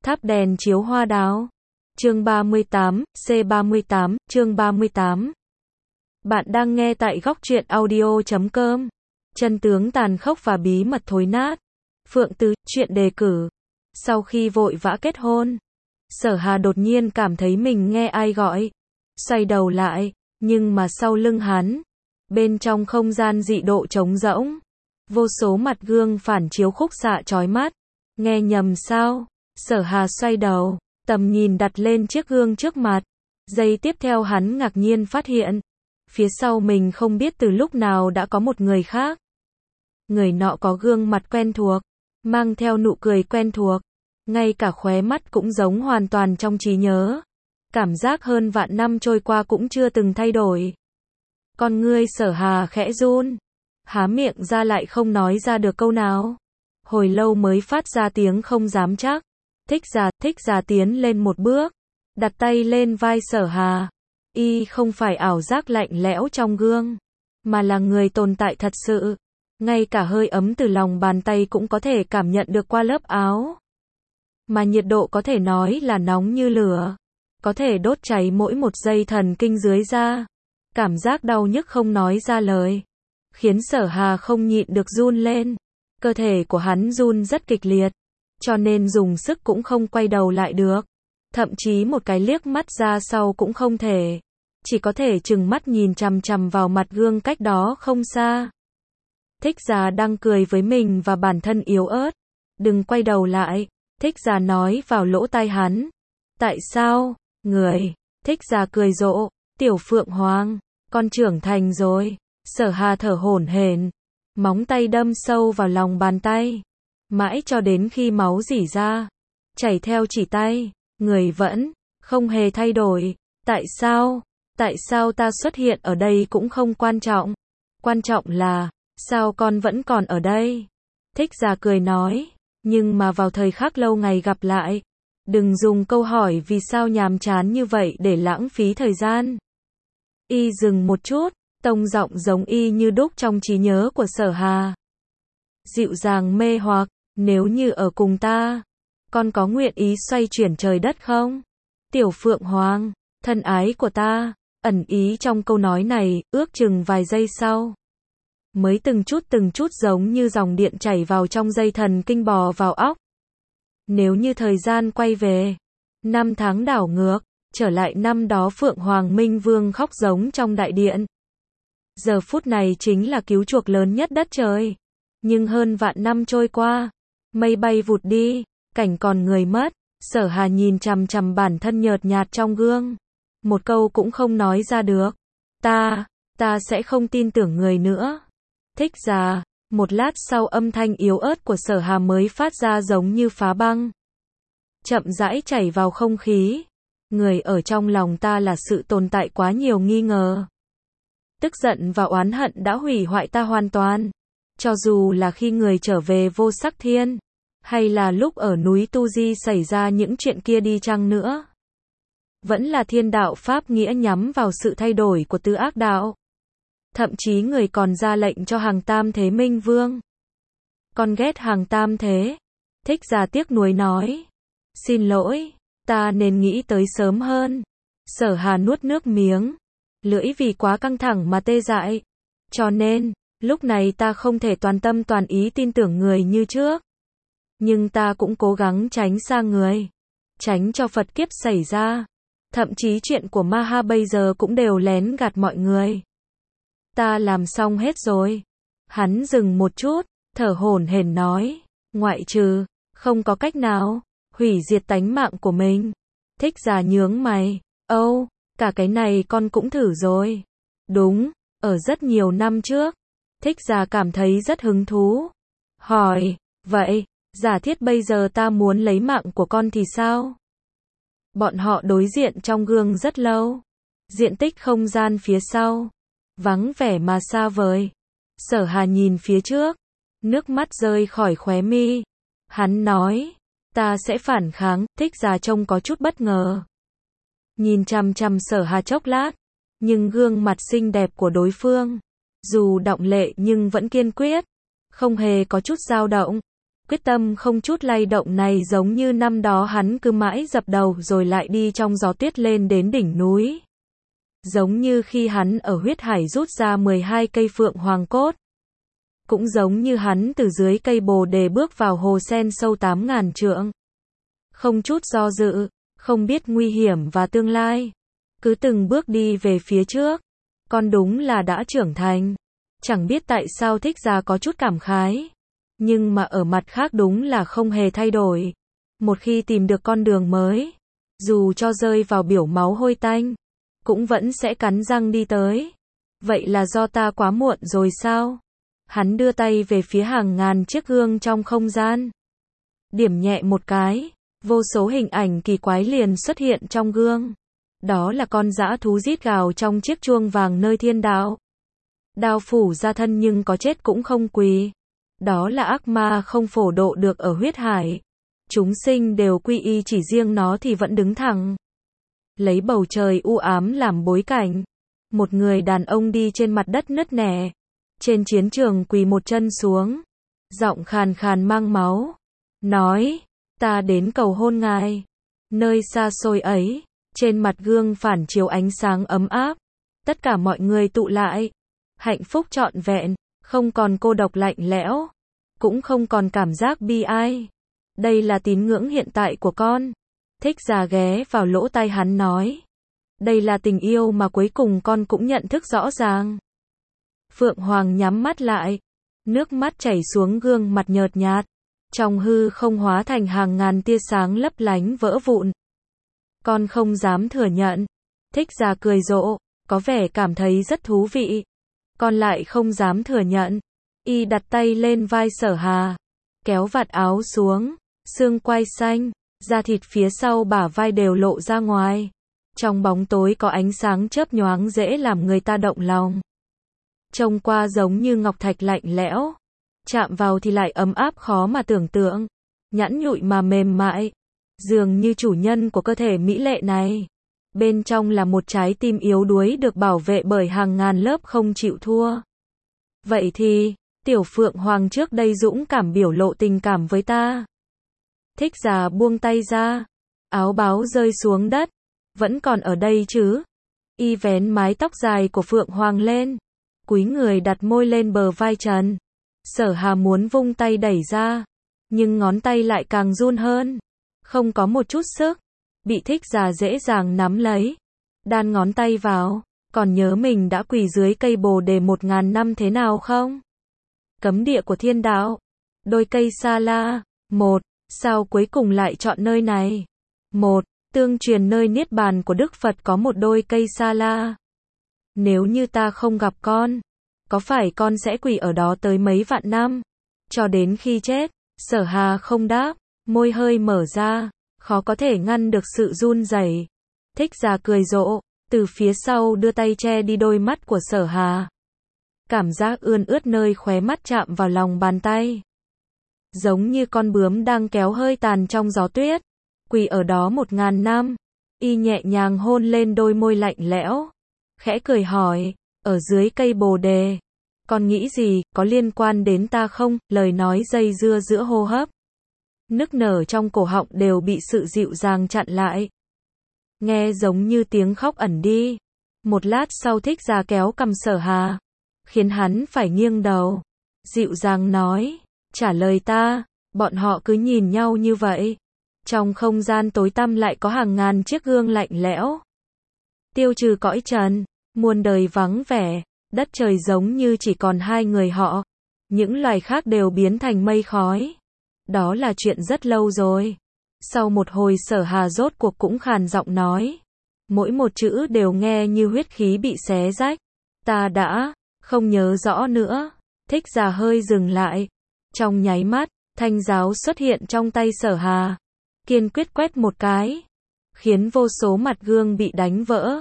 Tháp đèn chiếu hoa đào. Chương 38, C38, chương 38. Bạn đang nghe tại góc truyện audio.com. Chân tướng tàn khốc và bí mật thối nát. Phượng Tứ, chuyện đề cử. Sau khi vội vã kết hôn, Sở Hà đột nhiên cảm thấy mình nghe ai gọi. Xoay đầu lại, nhưng mà sau lưng hắn, bên trong không gian dị độ trống rỗng, vô số mặt gương phản chiếu khúc xạ chói mắt. Nghe nhầm sao? Sở Hà xoay đầu, tầm nhìn đặt lên chiếc gương trước mặt. Giây tiếp theo hắn ngạc nhiên phát hiện, phía sau mình không biết từ lúc nào đã có một người khác. Người nọ có gương mặt quen thuộc, mang theo nụ cười quen thuộc, ngay cả khóe mắt cũng giống hoàn toàn trong trí nhớ. Cảm giác hơn vạn năm trôi qua cũng chưa từng thay đổi. Con ngươi Sở Hà khẽ run, há miệng ra lại không nói ra được câu nào. Hồi lâu mới phát ra tiếng không dám chắc. Thích Già tiến lên một bước, đặt tay lên vai Sở Hà. Y không phải ảo giác lạnh lẽo trong gương, mà là người tồn tại thật sự. Ngay cả hơi ấm từ lòng bàn tay cũng có thể cảm nhận được qua lớp áo. Mà nhiệt độ có thể nói là nóng như lửa, có thể đốt cháy mỗi một dây thần kinh dưới da. Cảm giác đau nhức không nói ra lời, khiến Sở Hà không nhịn được run lên. Cơ thể của hắn run rất kịch liệt, cho nên dùng sức cũng không quay đầu lại được. Thậm chí một cái liếc mắt ra sau cũng không thể. Chỉ có thể trừng mắt nhìn chằm chằm vào mặt gương cách đó không xa. Thích Già đang cười với mình và bản thân yếu ớt. Đừng quay đầu lại, Thích Già nói vào lỗ tai hắn. Tại sao? Người. Thích Già cười rộ. Tiểu Phượng Hoàng, con trưởng thành rồi. Sở Hà thở hổn hển, móng tay đâm sâu vào lòng bàn tay, mãi cho đến khi máu rỉ ra, chảy theo chỉ tay. Người vẫn không hề thay đổi. Tại sao? Tại sao ta xuất hiện ở đây cũng không quan trọng. Quan trọng là, sao con vẫn còn ở đây? Thích Già cười nói, nhưng mà vào thời khắc lâu ngày gặp lại, đừng dùng câu hỏi vì sao nhàm chán như vậy để lãng phí thời gian. Y dừng một chút, tông giọng giống y như đúc trong trí nhớ của Sở Hà. Dịu dàng mê hoặc, nếu như ở cùng ta, con có nguyện ý xoay chuyển trời đất không? Tiểu Phượng Hoàng, thân ái của ta. Ẩn ý trong câu nói này, ước chừng vài giây sau, mới từng chút giống như dòng điện chảy vào trong dây thần kinh bò vào óc. Nếu như thời gian quay về, năm tháng đảo ngược, trở lại năm đó Phượng Hoàng Minh Vương khóc giống trong đại điện. Giờ phút này chính là cứu chuộc lớn nhất đất trời. Nhưng hơn vạn năm trôi qua, mây bay vụt đi, cảnh còn người mất. Sở Hà nhìn chằm chằm bản thân nhợt nhạt trong gương, một câu cũng không nói ra được. Ta sẽ không tin tưởng người nữa. Thích Già. Một lát sau âm thanh yếu ớt của Sở Hà mới phát ra giống như phá băng, chậm rãi chảy vào không khí. Người ở trong lòng ta là sự tồn tại quá nhiều nghi ngờ. Tức giận và oán hận đã hủy hoại ta hoàn toàn. Cho dù là khi người trở về Vô Sắc Thiên, hay là lúc ở núi Tu Di xảy ra những chuyện kia đi chăng nữa, vẫn là thiên đạo pháp nghĩa nhắm vào sự thay đổi của tứ ác đạo. Thậm chí người còn ra lệnh cho hàng tam thế Minh Vương. Con ghét hàng tam thế. Thích Già tiếc nuối nói. Xin lỗi, ta nên nghĩ tới sớm hơn. Sở Hà nuốt nước miếng, lưỡi vì quá căng thẳng mà tê dại. Cho nên, lúc này ta không thể toàn tâm toàn ý tin tưởng người như trước. Nhưng ta cũng cố gắng tránh xa người, tránh cho Phật kiếp xảy ra. Thậm chí chuyện của Maha bây giờ cũng đều lén gạt mọi người. Ta làm xong hết rồi. Hắn dừng một chút, thở hổn hển nói, ngoại trừ, không có cách nào, hủy diệt tánh mạng của mình. Thích Già nhướng mày, cả cái này con cũng thử rồi. Đúng, ở rất nhiều năm trước. Thích Già cảm thấy rất hứng thú. Hỏi, vậy, giả thiết bây giờ ta muốn lấy mạng của con thì sao? Bọn họ đối diện trong gương rất lâu. Diện tích không gian phía sau vắng vẻ mà xa vời. Sở Hà nhìn phía trước, nước mắt rơi khỏi khóe mi. Hắn nói, ta sẽ phản kháng. Thích Già trông có chút bất ngờ, nhìn chằm chằm Sở Hà chốc lát, nhưng gương mặt xinh đẹp của đối phương, dù đọng lệ nhưng vẫn kiên quyết, không hề có chút dao động. Quyết tâm không chút lay động này giống như năm đó hắn cứ mãi dập đầu rồi lại đi trong gió tuyết lên đến đỉnh núi. Giống như khi hắn ở huyết hải rút ra 12 cây phượng hoàng cốt. Cũng giống như hắn từ dưới cây bồ đề bước vào hồ sen sâu 8.000 trượng. Không chút do dự, không biết nguy hiểm và tương lai. Cứ từng bước đi về phía trước. Con đúng là đã trưởng thành. Chẳng biết tại sao Thích Giả có chút cảm khái. Nhưng mà ở mặt khác đúng là không hề thay đổi. Một khi tìm được con đường mới, dù cho rơi vào biển máu hôi tanh, cũng vẫn sẽ cắn răng đi tới. Vậy là do ta quá muộn rồi sao? Hắn đưa tay về phía hàng ngàn chiếc gương trong không gian. Điểm nhẹ một cái, vô số hình ảnh kỳ quái liền xuất hiện trong gương. Đó là con dã thú rít gào trong chiếc chuông vàng nơi thiên đạo. Đao phủ ra thân nhưng có chết cũng không quỳ. Đó là ác ma không phổ độ được ở huyết hải. Chúng sinh đều quy y, chỉ riêng nó thì vẫn đứng thẳng. Lấy bầu trời u ám làm bối cảnh. Một người đàn ông đi trên mặt đất nứt nẻ. Trên chiến trường quỳ một chân xuống. Giọng khàn khàn mang máu. Nói, ta đến cầu hôn ngài. Nơi xa xôi ấy, trên mặt gương phản chiếu ánh sáng ấm áp. Tất cả mọi người tụ lại. Hạnh phúc trọn vẹn, không còn cô độc lạnh lẽo. Cũng không còn cảm giác bi ai. Đây là tín ngưỡng hiện tại của con. Thích Giả ghé vào lỗ tai hắn nói. Đây là tình yêu mà cuối cùng con cũng nhận thức rõ ràng. Phượng Hoàng nhắm mắt lại. Nước mắt chảy xuống gương mặt nhợt nhạt. Trong hư không hóa thành hàng ngàn tia sáng lấp lánh vỡ vụn. Con không dám thừa nhận. Thích Giả cười rộ, có vẻ cảm thấy rất thú vị. Con lại không dám thừa nhận. Y đặt tay lên vai Sở Hà. Kéo vạt áo xuống. Xương quai xanh, da thịt phía sau bả vai đều lộ ra ngoài. Trong bóng tối có ánh sáng chớp nhoáng dễ làm người ta động lòng. Trông qua giống như ngọc thạch lạnh lẽo. Chạm vào thì lại ấm áp khó mà tưởng tượng. Nhẵn nhụi mà mềm mại. Dường như chủ nhân của cơ thể mỹ lệ này. Bên trong là một trái tim yếu đuối được bảo vệ bởi hàng ngàn lớp không chịu thua. Vậy thì, tiểu Phượng Hoàng trước đây dũng cảm biểu lộ tình cảm với ta. Thích Giả buông tay ra. Áo báo rơi xuống đất. Vẫn còn ở đây chứ? Y vén mái tóc dài của Phượng Hoàng lên. Cúi người đặt môi lên bờ vai Trần. Sở Hà muốn vung tay đẩy ra. Nhưng ngón tay lại càng run hơn. Không có một chút sức. Bị Thích Giả dễ dàng nắm lấy. Đan ngón tay vào. Còn nhớ mình đã quỳ dưới cây bồ đề 1000 năm thế nào không? Cấm địa của thiên đạo. Đôi cây sa la. Một. Sao cuối cùng lại chọn nơi này? Một. Tương truyền nơi niết bàn của Đức Phật có một đôi cây sa la. Nếu như ta không gặp con, có phải con sẽ quỳ ở đó tới mấy vạn năm? Cho đến khi chết? Sở Hà không đáp, môi hơi mở ra, khó có thể ngăn được sự run rẩy. Thích Giả cười rộ, từ phía sau đưa tay che đi đôi mắt của Sở Hà. Cảm giác ươn ướt nơi khóe mắt chạm vào lòng bàn tay. Giống như con bướm đang kéo hơi tàn trong gió tuyết. Quỳ ở đó 1000 năm. Y nhẹ nhàng hôn lên đôi môi lạnh lẽo. Khẽ cười hỏi, ở dưới cây bồ đề. Con nghĩ gì, có liên quan đến ta không? Lời nói dây dưa giữa hô hấp. Nức nở trong cổ họng đều bị sự dịu dàng chặn lại. Nghe giống như tiếng khóc ẩn đi. Một lát sau Thích Giả kéo cằm Sở Hà. Khiến hắn phải nghiêng đầu. Dịu dàng nói, trả lời ta. Bọn họ cứ nhìn nhau như vậy. Trong không gian tối tăm lại có hàng ngàn chiếc gương lạnh lẽo. Tiêu trừ cõi trần, muôn đời vắng vẻ, đất trời giống như chỉ còn hai người họ. Những loài khác đều biến thành mây khói. Đó là chuyện rất lâu rồi. Sau một hồi Sở Hà rốt cuộc cũng khàn giọng nói. Mỗi một chữ đều nghe như huyết khí bị xé rách. Ta đã không nhớ rõ nữa. Thích Giả hơi dừng lại. Trong nháy mắt, thanh giáo xuất hiện trong tay Sở Hà. Kiên quyết quét một cái. Khiến vô số mặt gương bị đánh vỡ.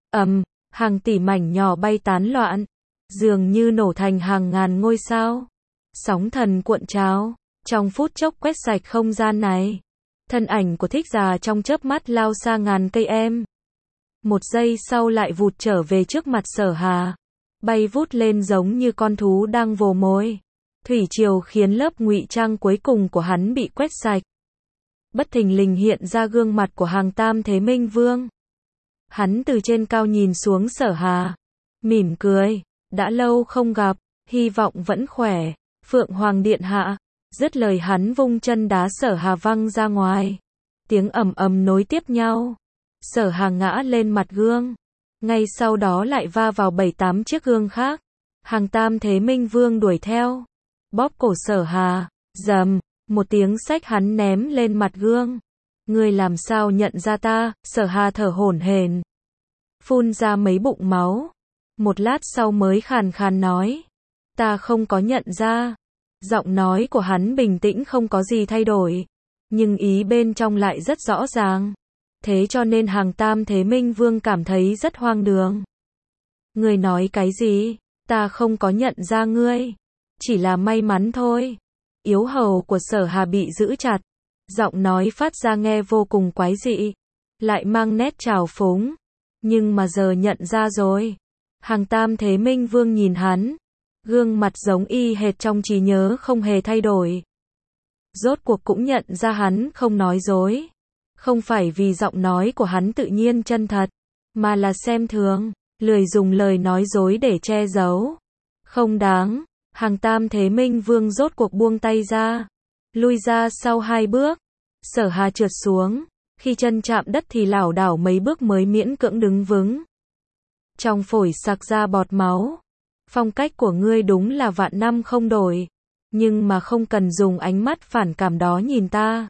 Hàng tỷ mảnh nhỏ bay tán loạn. Dường như nổ thành hàng ngàn ngôi sao. Sóng thần cuộn trào. Trong phút chốc quét sạch không gian này. Thân ảnh của Thích Giả trong chớp mắt lao xa ngàn cây em. Một giây sau lại vụt trở về trước mặt Sở Hà. Bay vút lên giống như con thú đang vồ mồi. Thủy triều khiến lớp ngụy trang cuối cùng của hắn bị quét sạch. Bất thình lình hiện ra gương mặt của Hàng Tam Thế Minh Vương. Hắn từ trên cao nhìn xuống Sở Hà, mỉm cười, đã lâu không gặp, hy vọng vẫn khỏe, Phượng Hoàng Điện Hạ. Dứt lời hắn vung chân đá Sở Hà văng ra ngoài. Tiếng ầm ầm nối tiếp nhau. Sở Hà ngã lên mặt gương. Ngay sau đó lại va vào 7-8 chiếc gương khác. Hàng Tam Thế Minh Vương đuổi theo. Bóp cổ Sở Hà. Rầm, một tiếng xách hắn ném lên mặt gương. Ngươi làm sao nhận ra ta? Sở Hà thở hổn hển, phun ra mấy bụng máu. Một lát sau mới khàn khàn nói. Ta không có nhận ra. Giọng nói của hắn bình tĩnh không có gì thay đổi. Nhưng ý bên trong lại rất rõ ràng. Thế cho nên Hàng Tam Thế Minh Vương cảm thấy rất hoang đường. Ngươi nói cái gì? Ta không có nhận ra ngươi. Chỉ là may mắn thôi. Yếu hầu của Sở Hà bị giữ chặt. Giọng nói phát ra nghe vô cùng quái dị. Lại mang nét trào phúng. Nhưng mà giờ nhận ra rồi. Hàng Tam Thế Minh Vương nhìn hắn. Gương mặt giống y hệt trong trí nhớ không hề thay đổi. Rốt cuộc cũng nhận ra hắn không nói dối. Không phải vì giọng nói của hắn tự nhiên chân thật, mà là xem thường, lười dùng lời nói dối để che giấu. Không đáng. Hàng Tam Thế Minh Vương rốt cuộc buông tay ra, lui ra sau 2 bước. Sở Hà trượt xuống, khi chân chạm đất thì lảo đảo mấy bước mới miễn cưỡng đứng vững. Trong phổi sặc ra bọt máu. Phong cách của ngươi đúng là vạn năm không đổi, nhưng mà không cần dùng ánh mắt phản cảm đó nhìn ta.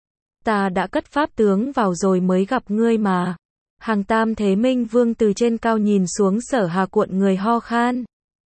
Ta đã cất pháp tướng vào rồi mới gặp ngươi mà. Hàng Tam Thế Minh Vương từ trên cao nhìn xuống Sở Hà cuộn người ho khan.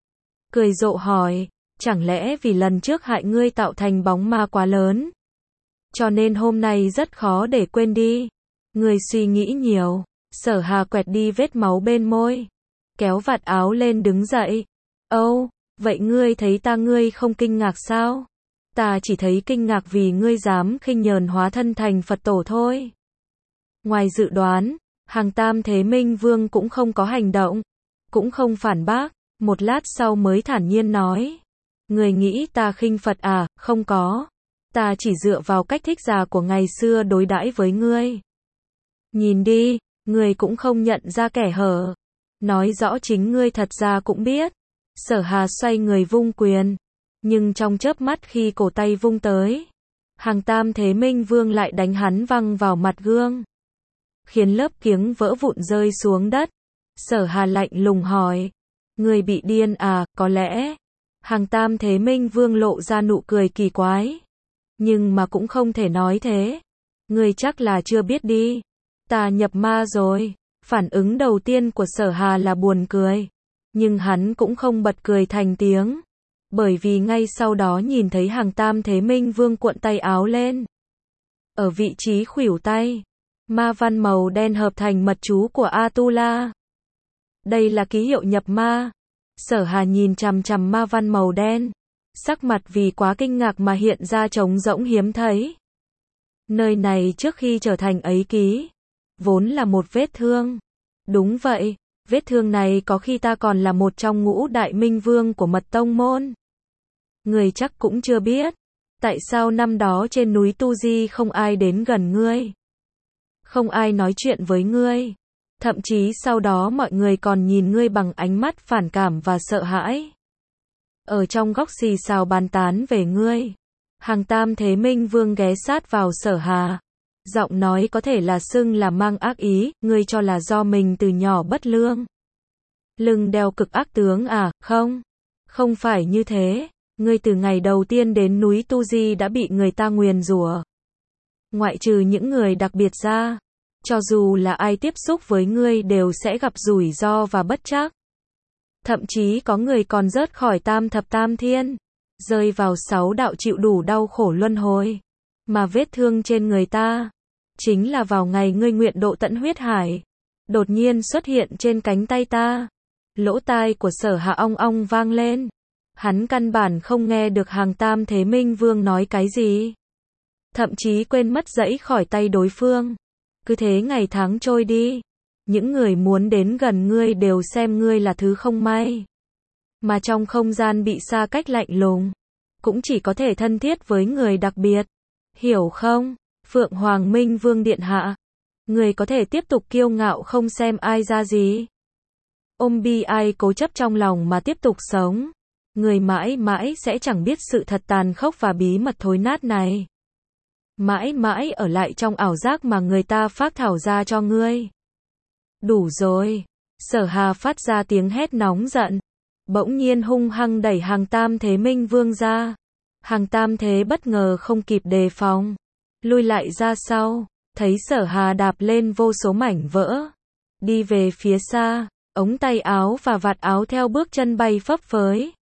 Cười rộ hỏi, chẳng lẽ vì lần trước hại ngươi tạo thành bóng ma quá lớn, cho nên hôm nay rất khó để quên đi? Ngươi suy nghĩ nhiều. Sở Hà quẹt đi vết máu bên môi, kéo vạt áo lên đứng dậy. Âu, vậy ngươi thấy ngươi không kinh ngạc sao? Ta chỉ thấy kinh ngạc vì ngươi dám khinh nhờn hóa thân thành Phật tổ thôi. Ngoài dự đoán, Hàng Tam Thế Minh Vương cũng không có hành động, cũng không phản bác, một lát sau mới thản nhiên nói. Ngươi nghĩ ta khinh Phật à? Không có. Ta chỉ dựa vào cách thích già của ngày xưa đối đãi với ngươi. Nhìn đi, ngươi cũng không nhận ra kẻ hở. Nói rõ chính ngươi thật ra cũng biết. Sở Hà xoay người vung quyền. Nhưng trong chớp mắt khi cổ tay vung tới, Hàng Tam Thế Minh Vương lại đánh hắn văng vào mặt gương, khiến lớp kiếng vỡ vụn rơi xuống đất. Sở Hà lạnh lùng hỏi. Ngươi bị điên à? Có lẽ. Hàng Tam Thế Minh Vương lộ ra nụ cười kỳ quái. Nhưng mà cũng không thể nói thế. Ngươi chắc là chưa biết đi. Ta nhập ma rồi. Phản ứng đầu tiên của Sở Hà là buồn cười. Nhưng hắn cũng không bật cười thành tiếng. Bởi vì ngay sau đó nhìn thấy Hàng Tam Thế Minh Vương cuộn tay áo lên. Ở vị trí khuỷu tay, ma văn màu đen hợp thành mật chú của Atula. Đây là ký hiệu nhập ma. Sở Hà nhìn chằm chằm ma văn màu đen. Sắc mặt vì quá kinh ngạc mà hiện ra trống rỗng hiếm thấy. Nơi này trước khi trở thành ấy ký, vốn là một vết thương. Đúng vậy, vết thương này có khi ta còn là một trong ngũ đại minh vương của mật tông môn. Ngươi chắc cũng chưa biết, tại sao năm đó trên núi Tu Di không ai đến gần ngươi, không ai nói chuyện với ngươi, thậm chí sau đó mọi người còn nhìn ngươi bằng ánh mắt phản cảm và sợ hãi. Ở trong góc xì xào bàn tán về ngươi. Hàng Tam Thế Minh Vương ghé sát vào Sở Hà, giọng nói có thể là xưng là mang ác ý. Ngươi cho là do mình từ nhỏ bất lương, lưng đeo cực ác tướng à? Không, không phải như thế. Ngươi từ ngày đầu tiên đến núi Tu Di đã bị người ta nguyền rủa. Ngoại trừ những người đặc biệt ra, cho dù là ai tiếp xúc với ngươi đều sẽ gặp rủi ro và bất trắc. Thậm chí có người còn rớt khỏi tam thập tam thiên, rơi vào 6 đạo chịu đủ đau khổ luân hồi. Mà vết thương trên người ta, chính là vào ngày ngươi nguyện độ tận huyết hải, đột nhiên xuất hiện trên cánh tay ta. Lỗ tai của Sở Hà ong ong vang lên. Hắn căn bản không nghe được Hàng Tam Thế Minh Vương nói cái gì. Thậm chí quên mất giãy khỏi tay đối phương. Cứ thế ngày tháng trôi đi. Những người muốn đến gần ngươi đều xem ngươi là thứ không may. Mà trong không gian bị xa cách lạnh lùng, cũng chỉ có thể thân thiết với người đặc biệt. Hiểu không? Phượng Hoàng Minh Vương điện hạ. Người có thể tiếp tục kiêu ngạo không xem ai ra gì. Ôm bi ai cố chấp trong lòng mà tiếp tục sống. Người mãi mãi sẽ chẳng biết sự thật tàn khốc và bí mật thối nát này. Mãi mãi ở lại trong ảo giác mà người ta phác thảo ra cho ngươi. Đủ rồi. Sở Hà phát ra tiếng hét nóng giận. Bỗng nhiên hung hăng đẩy hàng Tam Thế Minh Vương ra. Hàng Tam Thế bất ngờ không kịp đề phòng. Lui lại ra sau. Thấy Sở Hà đạp lên vô số mảnh vỡ. Đi về phía xa. Ống tay áo và vạt áo theo bước chân bay phấp phới.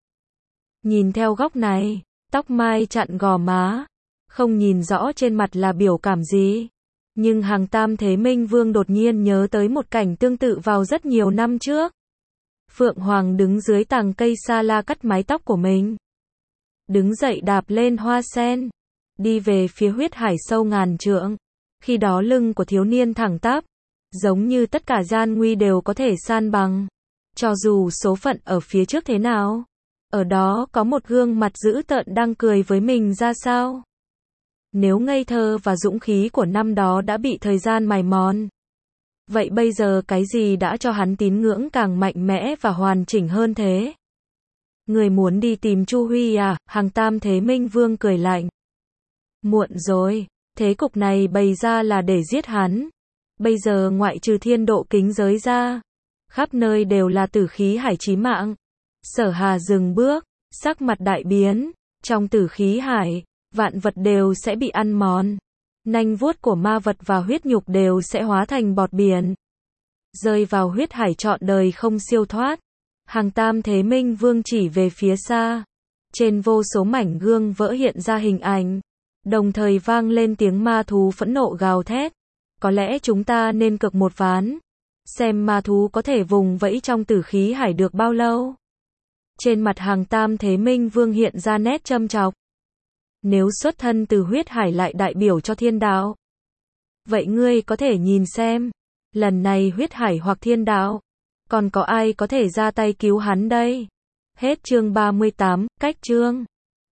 Nhìn theo góc này. Tóc mai chặn gò má. Không nhìn rõ trên mặt là biểu cảm gì. Nhưng hàng Tam Thế Minh Vương đột nhiên nhớ tới một cảnh tương tự vào rất nhiều năm trước. Phượng Hoàng đứng dưới tàng cây sa la cắt mái tóc của mình. Đứng dậy đạp lên hoa sen. Đi về phía huyết hải sâu ngàn trượng. Khi đó lưng của thiếu niên thẳng tắp. Giống như tất cả gian nguy đều có thể san bằng. Cho dù số phận ở phía trước thế nào. Ở đó có một gương mặt dữ tợn đang cười với mình ra sao. Nếu ngây thơ và dũng khí của năm đó đã bị thời gian mài mòn. Vậy bây giờ cái gì đã cho hắn tín ngưỡng càng mạnh mẽ và hoàn chỉnh hơn thế? Người muốn đi tìm Chu Huy à? Hàng Tam Thế Minh Vương cười lạnh. Muộn rồi, thế cục này bày ra là để giết hắn. Bây giờ ngoại trừ thiên độ kính giới ra, khắp nơi đều là tử khí hải chí mạng. Sở Hà dừng bước, sắc mặt đại biến, trong tử khí hải, vạn vật đều sẽ bị ăn mòn. Nanh vuốt của ma vật và huyết nhục đều sẽ hóa thành bọt biển. Rơi vào huyết hải trọn đời không siêu thoát. Hàng Tam Thế Minh Vương chỉ về phía xa. Trên vô số mảnh gương vỡ hiện ra hình ảnh. Đồng thời vang lên tiếng ma thú phẫn nộ gào thét. Có lẽ chúng ta nên cược một ván. Xem ma thú có thể vùng vẫy trong tử khí hải được bao lâu. Trên mặt hàng Tam Thế Minh Vương hiện ra nét châm chọc. Nếu xuất thân từ huyết hải lại đại biểu cho thiên đạo. Vậy ngươi có thể nhìn xem. Lần này huyết hải hoặc thiên đạo. Còn có ai có thể ra tay cứu hắn đây? Hết chương 38, cách chương.